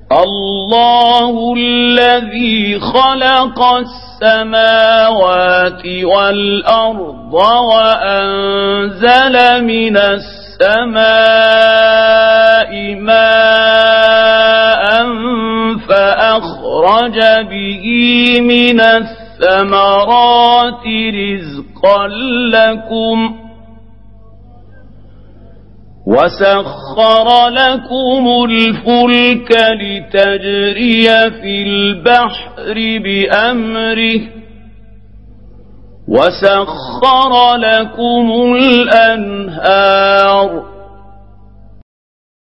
الله الذي خلق السماوات والأرض وأنزل من السماء ماء فأخرج به من الثمرات رزقا لكم وسخر لكم الفلك لتجري في البحر بأمره وسخر لكم الأنهار